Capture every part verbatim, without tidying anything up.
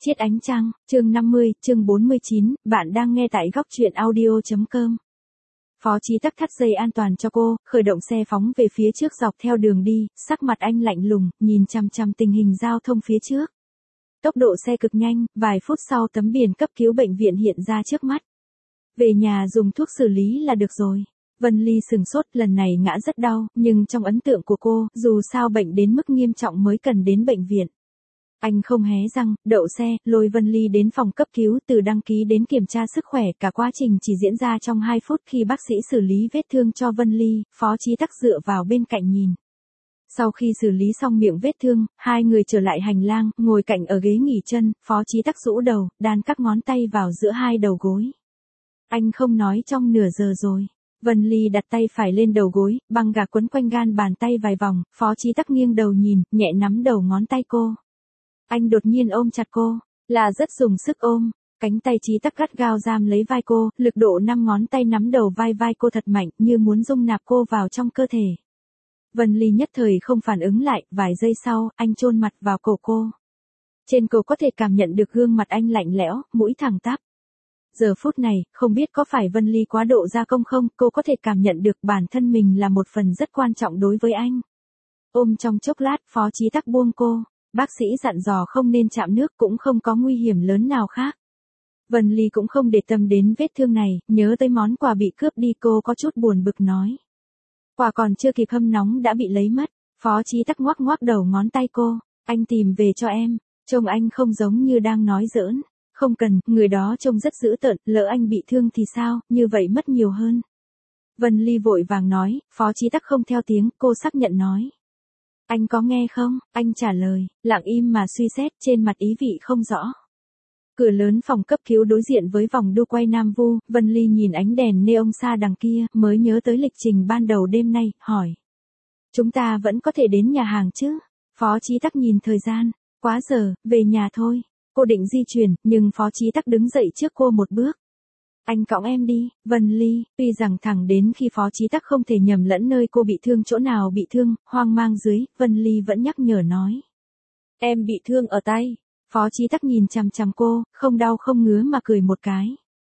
Chiết ánh trăng, chương năm mươi, chương bốn mươi chín, bạn đang nghe tại góc truyện audio.com. Phó Chí Tắc thắt dây an toàn cho cô, khởi động xe phóng về phía trước dọc theo đường đi, sắc mặt anh lạnh lùng, nhìn chằm chằm tình hình giao thông phía trước. Tốc độ xe cực nhanh, vài phút sau tấm biển cấp cứu bệnh viện hiện ra trước mắt. Về nhà dùng thuốc xử lý là được rồi. Vân Ly sừng sốt, lần này ngã rất đau, nhưng trong ấn tượng của cô, dù sao bệnh đến mức nghiêm trọng mới cần đến bệnh viện. Anh không hé răng, đậu xe, lôi Vân Ly đến phòng cấp cứu, từ đăng ký đến kiểm tra sức khỏe, cả quá trình chỉ diễn ra trong hai phút. Khi bác sĩ xử lý vết thương cho Vân Ly, Phó Chí Tắc dựa vào bên cạnh nhìn. Sau khi xử lý xong miệng vết thương, hai người trở lại hành lang, ngồi cạnh ở ghế nghỉ chân, Phó Chí Tắc rũ đầu, đan các ngón tay vào giữa hai đầu gối. Anh không nói trong nửa giờ rồi. Vân Ly đặt tay phải lên đầu gối, băng gạc quấn quanh gan bàn tay vài vòng, Phó Chí Tắc nghiêng đầu nhìn, nhẹ nắm đầu ngón tay cô. Anh đột nhiên ôm chặt cô, là rất dùng sức ôm, cánh tay Chí Tắc gắt gao giam lấy vai cô, lực độ năm ngón tay nắm đầu vai vai cô thật mạnh, như muốn dung nạp cô vào trong cơ thể. Vân Ly nhất thời không phản ứng lại, vài giây sau, anh chôn mặt vào cổ cô. Trên cổ có thể cảm nhận được gương mặt anh lạnh lẽo, mũi thẳng tắp. Giờ phút này, không biết có phải Vân Ly quá độ gia công không, cô có thể cảm nhận được bản thân mình là một phần rất quan trọng đối với anh. Ôm trong chốc lát, Phó Chí Tắc buông cô. Bác sĩ dặn dò không nên chạm nước, cũng không có nguy hiểm lớn nào khác. Vân Ly cũng không để tâm đến vết thương này, nhớ tới món quà bị cướp đi, cô có chút buồn bực nói. Quà còn chưa kịp hâm nóng đã bị lấy mất. Phó Chí Tắc ngoắc ngoắc đầu ngón tay cô, anh tìm về cho em. Trông anh không giống như đang nói giỡn. Không cần, người đó trông rất dữ tợn, lỡ anh bị thương thì sao, như vậy mất nhiều hơn. Vân Ly vội vàng nói, Phó Chí Tắc không theo tiếng, cô xác nhận nói. Anh có nghe không? Anh trả lời, lặng im mà suy xét, trên mặt ý vị không rõ. Cửa lớn phòng cấp cứu đối diện với vòng đu quay Nam Vu, Vân Ly nhìn ánh đèn neon xa đằng kia, mới nhớ tới lịch trình ban đầu đêm nay, hỏi. Chúng ta vẫn có thể đến nhà hàng chứ? Phó Chí Tắc nhìn thời gian, quá giờ, về nhà thôi. Cô định di chuyển, nhưng Phó Chí Tắc đứng dậy trước cô một bước. Anh cõng em đi, Vân Ly, tuy rằng thẳng đến khi Phó Chí Tắc không thể nhầm lẫn nơi cô bị thương chỗ nào bị thương, hoang mang dưới, Vân Ly vẫn nhắc nhở nói. Em bị thương ở tay. Phó Chí Tắc nhìn chằm chằm cô, không đau không ngứa mà cười một cái.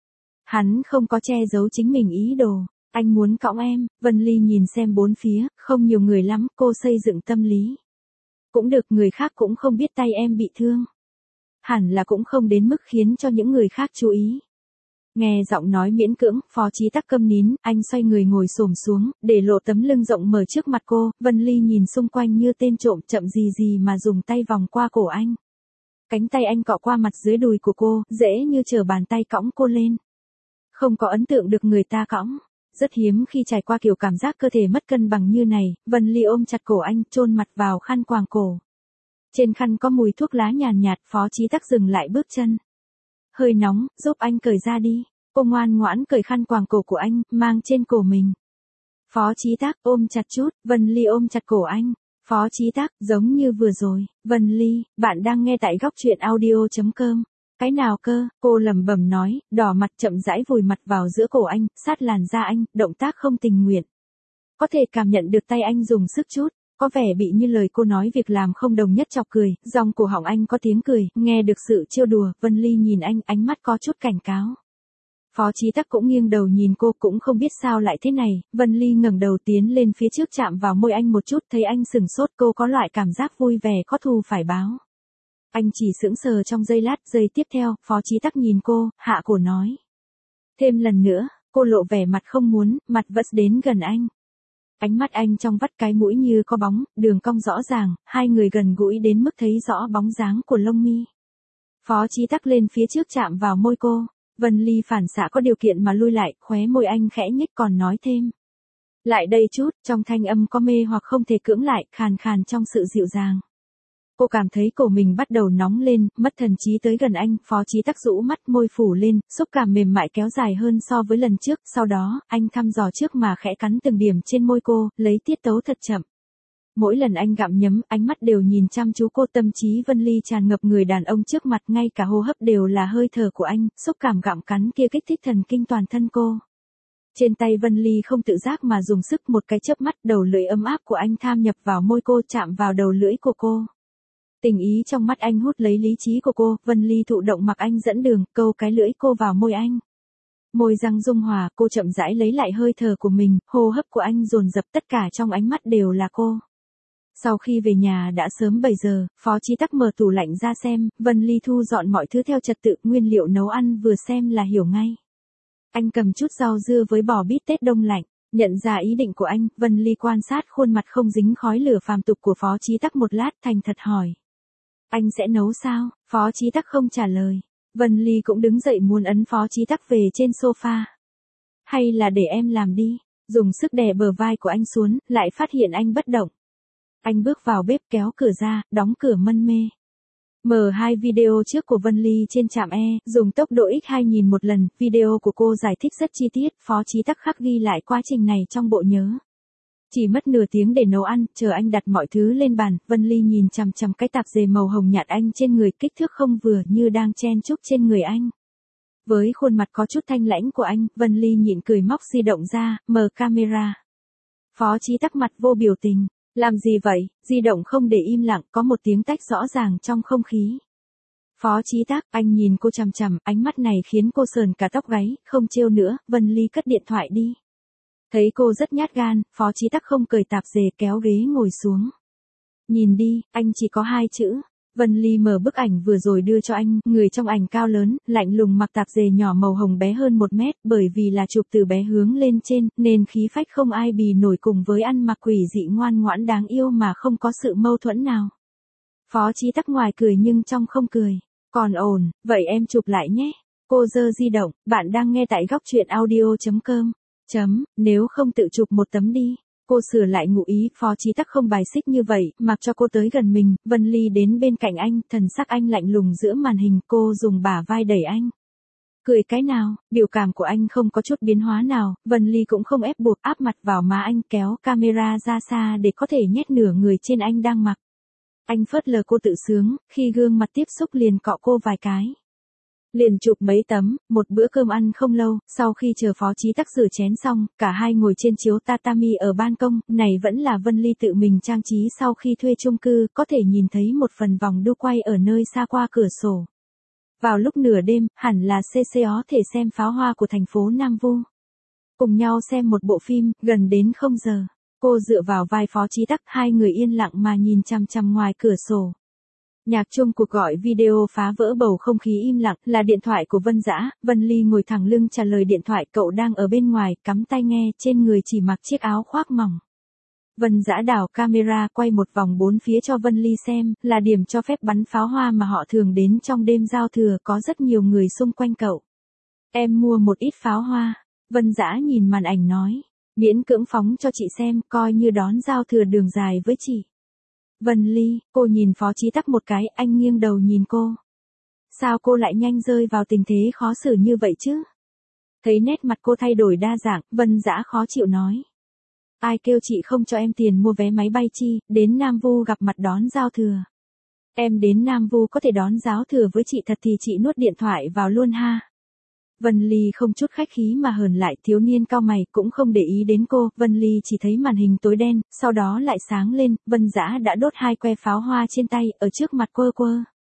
Hắn không có che giấu chính mình ý đồ, anh muốn cõng em. Vân Ly nhìn xem bốn phía, không nhiều người lắm, cô xây dựng tâm lý. Cũng được, người khác cũng không biết tay em bị thương. Hẳn là cũng không đến mức khiến cho những người khác chú ý. Nghe giọng nói miễn cưỡng, Phó Chí Tắc câm nín, anh xoay người ngồi xổm xuống, để lộ tấm lưng rộng mở trước mặt cô. Vân Ly nhìn xung quanh như tên trộm, chậm gì gì mà dùng tay vòng qua cổ anh. Cánh tay anh cọ qua mặt dưới đùi của cô, dễ như trở bàn tay cõng cô lên. Không có ấn tượng được người ta cõng. Rất hiếm khi trải qua kiểu cảm giác cơ thể mất cân bằng như này. Vân Ly ôm chặt cổ anh, chôn mặt vào khăn quàng cổ. Trên khăn có mùi thuốc lá nhàn nhạt, Phó Chí Tắc dừng lại bước chân. Hơi nóng, giúp anh cởi ra đi. Cô ngoan ngoãn cởi khăn quàng cổ của anh, mang trên cổ mình. Phó Chí Tắc ôm chặt chút, Vân Ly ôm chặt cổ anh. Phó Chí Tắc, giống như vừa rồi. Vân Ly, bạn đang nghe tại góc truyện audio.com. Cái nào cơ? Cô lẩm bẩm nói, đỏ mặt chậm rãi vùi mặt vào giữa cổ anh, sát làn da anh, động tác không tình nguyện. Có thể cảm nhận được tay anh dùng sức chút. Có vẻ bị như lời cô nói việc làm không đồng nhất chọc cười, dòng cổ họng anh có tiếng cười, nghe được sự trêu đùa. Vân Ly nhìn anh, ánh mắt có chút cảnh cáo. Phó Chí Tắc cũng nghiêng đầu nhìn cô, cũng không biết sao lại thế này. Vân Ly ngẩng đầu tiến lên phía trước chạm vào môi anh một chút, thấy anh sừng sốt, cô có loại cảm giác vui vẻ có thù phải báo. Anh chỉ sững sờ trong giây lát, giây tiếp theo, Phó Chí Tắc nhìn cô, hạ cổ nói. Thêm lần nữa, cô lộ vẻ mặt không muốn, mặt vẫn đến gần anh. Ánh mắt anh trong vắt cái mũi như có bóng, đường cong rõ ràng, hai người gần gũi đến mức thấy rõ bóng dáng của lông mi. Phó Chí Tắc lên phía trước chạm vào môi cô, Vân Ly phản xạ có điều kiện mà lui lại, khóe môi anh khẽ nhếch còn nói thêm. Lại đây chút, trong thanh âm có mê hoặc không thể cưỡng lại, khàn khàn trong sự dịu dàng. Cô cảm thấy cổ mình bắt đầu nóng lên, mất thần trí tới gần anh, Phó Chí Tắc rũ mắt, môi phủ lên, xúc cảm mềm mại kéo dài hơn so với lần trước, sau đó, anh thăm dò trước mà khẽ cắn từng điểm trên môi cô, lấy tiết tấu thật chậm. Mỗi lần anh gặm nhấm, ánh mắt đều nhìn chăm chú cô, tâm trí Vân Ly tràn ngập người đàn ông trước mặt, ngay cả hô hấp đều là hơi thở của anh, xúc cảm gặm cắn kia kích thích thần kinh toàn thân cô. Trên tay Vân Ly không tự giác mà dùng sức, một cái chớp mắt, đầu lưỡi ấm áp của anh tham nhập vào môi cô, chạm vào đầu lưỡi của cô. Tình ý trong mắt anh hút lấy lý trí của cô, Vân Ly thụ động mặc anh dẫn đường, câu cái lưỡi cô vào môi anh. Môi răng dung hòa, cô chậm rãi lấy lại hơi thở của mình, hô hấp của anh dồn dập, tất cả trong ánh mắt đều là cô. Sau khi về nhà đã sớm bảy giờ, Phó Chí Tắc mở tủ lạnh ra xem, Vân Ly thu dọn mọi thứ theo trật tự, nguyên liệu nấu ăn vừa xem là hiểu ngay. Anh cầm chút rau dưa với bò bít tết đông lạnh, nhận ra ý định của anh, Vân Ly quan sát khuôn mặt không dính khói lửa phàm tục của Phó Chí Tắc một lát, thành thật hỏi. Anh sẽ nấu sao? Phó Chí Tắc không trả lời. Vân Ly cũng đứng dậy muốn ấn Phó Chí Tắc về trên sofa. Hay là để em làm đi, dùng sức đè bờ vai của anh xuống, lại phát hiện anh bất động. Anh bước vào bếp kéo cửa ra, đóng cửa mân mê. Mở hai video trước của Vân Ly trên trạm E, dùng tốc độ nhân hai nhìn một lần, video của cô giải thích rất chi tiết, Phó Chí Tắc khắc ghi lại quá trình này trong bộ nhớ. Chỉ mất nửa tiếng để nấu ăn, chờ anh đặt mọi thứ lên bàn, Vân Ly nhìn chằm chằm cái tạp dề màu hồng nhạt anh trên người, kích thước không vừa như đang chen chúc trên người anh. Với khuôn mặt có chút thanh lãnh của anh, Vân Ly nhịn cười móc di động ra, mở camera. Phó Chí Tắc mặt vô biểu tình. Làm gì vậy? Di động không để im lặng, có một tiếng tách rõ ràng trong không khí. Phó Chí Tắc, anh nhìn cô chằm chằm, ánh mắt này khiến cô sờn cả tóc gáy, không trêu nữa, Vân Ly cất điện thoại đi. Thấy cô rất nhát gan, Phó Chí Tắc không cởi tạp dề, kéo ghế ngồi xuống. Nhìn đi, anh chỉ có hai chữ. Vân Ly mở bức ảnh vừa rồi đưa cho anh, người trong ảnh cao lớn, lạnh lùng mặc tạp dề nhỏ màu hồng bé hơn một mét, bởi vì là chụp từ bé hướng lên trên, nên khí phách không ai bì nổi cùng với ăn mặc quỷ dị ngoan ngoãn đáng yêu mà không có sự mâu thuẫn nào. Phó Chí Tắc ngoài cười nhưng trong không cười. Còn ổn, vậy em chụp lại nhé. Cô giơ di động, bạn đang nghe tại góc truyện audio chấm com. Chấm, nếu không tự chụp một tấm đi. Cô sửa lại ngụ ý, Phó Chí Tắc không bài xích như vậy, mặc cho cô tới gần mình, Vân Ly đến bên cạnh anh, thần sắc anh lạnh lùng giữa màn hình, cô dùng bả vai đẩy anh. Cười cái nào, biểu cảm của anh không có chút biến hóa nào, Vân Ly cũng không ép buộc, áp mặt vào má anh, kéo camera ra xa để có thể nhét nửa người trên anh đang mặc. Anh phớt lờ cô tự sướng, khi gương mặt tiếp xúc liền cọ cô vài cái. Liền chụp mấy tấm, một bữa cơm ăn không lâu, sau khi chờ Phó Chí Tắc rửa chén xong, cả hai ngồi trên chiếu tatami ở ban công, này vẫn là Vân Ly tự mình trang trí sau khi thuê chung cư, có thể nhìn thấy một phần vòng đu quay ở nơi xa qua cửa sổ. Vào lúc nửa đêm, hẳn là xê xê ó thể xem pháo hoa của thành phố Nam Vu. Cùng nhau xem một bộ phim, gần đến không giờ. Cô dựa vào vai Phó Chí Tắc, hai người yên lặng mà nhìn chằm chằm ngoài cửa sổ. Nhạc chuông cuộc gọi video phá vỡ bầu không khí im lặng, là điện thoại của Vân Dã. Vân Ly ngồi thẳng lưng trả lời điện thoại, cậu đang ở bên ngoài, cắm tai nghe, trên người chỉ mặc chiếc áo khoác mỏng. Vân Dã đảo camera quay một vòng bốn phía cho Vân Ly xem, là điểm cho phép bắn pháo hoa mà họ thường đến trong đêm giao thừa, có rất nhiều người xung quanh cậu. Em mua một ít pháo hoa. Vân Dã nhìn màn ảnh nói, miễn cưỡng phóng cho chị xem, coi như đón giao thừa đường dài với chị. Vân Ly, cô nhìn Phó Chí Tắc một cái, anh nghiêng đầu nhìn cô. Sao cô lại nhanh rơi vào tình thế khó xử như vậy chứ? Thấy nét mặt cô thay đổi đa dạng, Vân Dã khó chịu nói. Ai kêu chị không cho em tiền mua vé máy bay chi, đến Nam Vu gặp mặt đón giao thừa. Em đến Nam Vu có thể đón giao thừa với chị thật thì chị nuốt điện thoại vào luôn ha. Vân Ly không chút khách khí mà hờn lại, thiếu niên cao mày cũng không để ý đến cô, Vân Ly chỉ thấy màn hình tối đen, sau đó lại sáng lên, Vân Dã đã đốt hai que pháo hoa trên tay, ở trước mặt quơ quơ.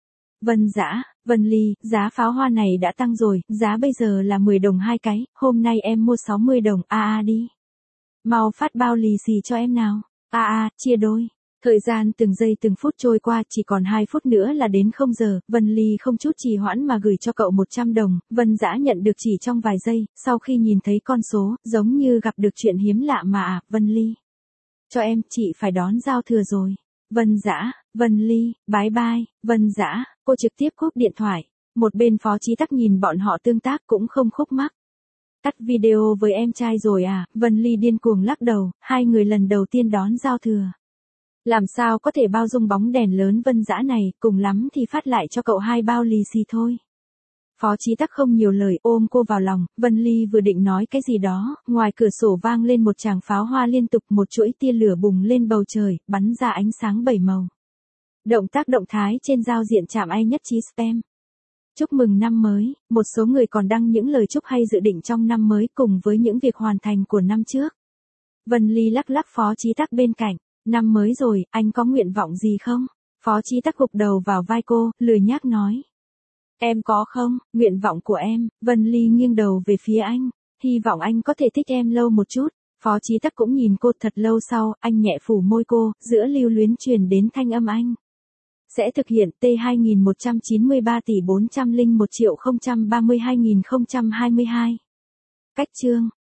Vân Dã, Vân Ly, giá pháo hoa này đã tăng rồi, giá bây giờ là mười đồng hai cái, hôm nay em mua sáu mươi đồng, a a đi. Mau phát bao lì xì cho em nào, a a, chia đôi. Thời gian từng giây từng phút trôi qua, chỉ còn hai phút nữa là đến không giờ, Vân Ly không chút trì hoãn mà gửi cho cậu một trăm đồng, Vân Dã nhận được chỉ trong vài giây, sau khi nhìn thấy con số, giống như gặp được chuyện hiếm lạ mà à, Vân Ly. Cho em, chị phải đón giao thừa rồi. Vân Dã, Vân Ly, bye bye, Vân Dã, cô trực tiếp cúp điện thoại. Một bên Phó Chí Tắc nhìn bọn họ tương tác cũng không khúc mắc. Tắt video với em trai rồi à, Vân Ly điên cuồng lắc đầu, hai người lần đầu tiên đón giao thừa. Làm sao có thể bao dung bóng đèn lớn Vân Dã này, cùng lắm thì phát lại cho cậu hai bao lì xì thôi. Phó Chí Tắc không nhiều lời, ôm cô vào lòng, Vân Ly vừa định nói cái gì đó, ngoài cửa sổ vang lên một tràng pháo hoa liên tục, một chuỗi tia lửa bùng lên bầu trời, bắn ra ánh sáng bảy màu. Động tác động thái trên giao diện chạm ai nhất trí spam. Chúc mừng năm mới, một số người còn đăng những lời chúc hay dự định trong năm mới cùng với những việc hoàn thành của năm trước. Vân Ly lắc lắc Phó Chí Tắc bên cạnh. Năm mới rồi, anh có nguyện vọng gì không? Phó Chí Tắc gục đầu vào vai cô, lười nhác nói. Em có không, nguyện vọng của em. Vân Ly nghiêng đầu về phía anh. Hy vọng anh có thể thích em lâu một chút. Phó Chí Tắc cũng nhìn cô thật lâu sau, anh nhẹ phủ môi cô, giữa lưu luyến truyền đến thanh âm anh. Sẽ thực hiện T hai một chín ba tỷ bốn không một triệu không ba mươi hai nghìn không trăm hai mươi hai. Cách chương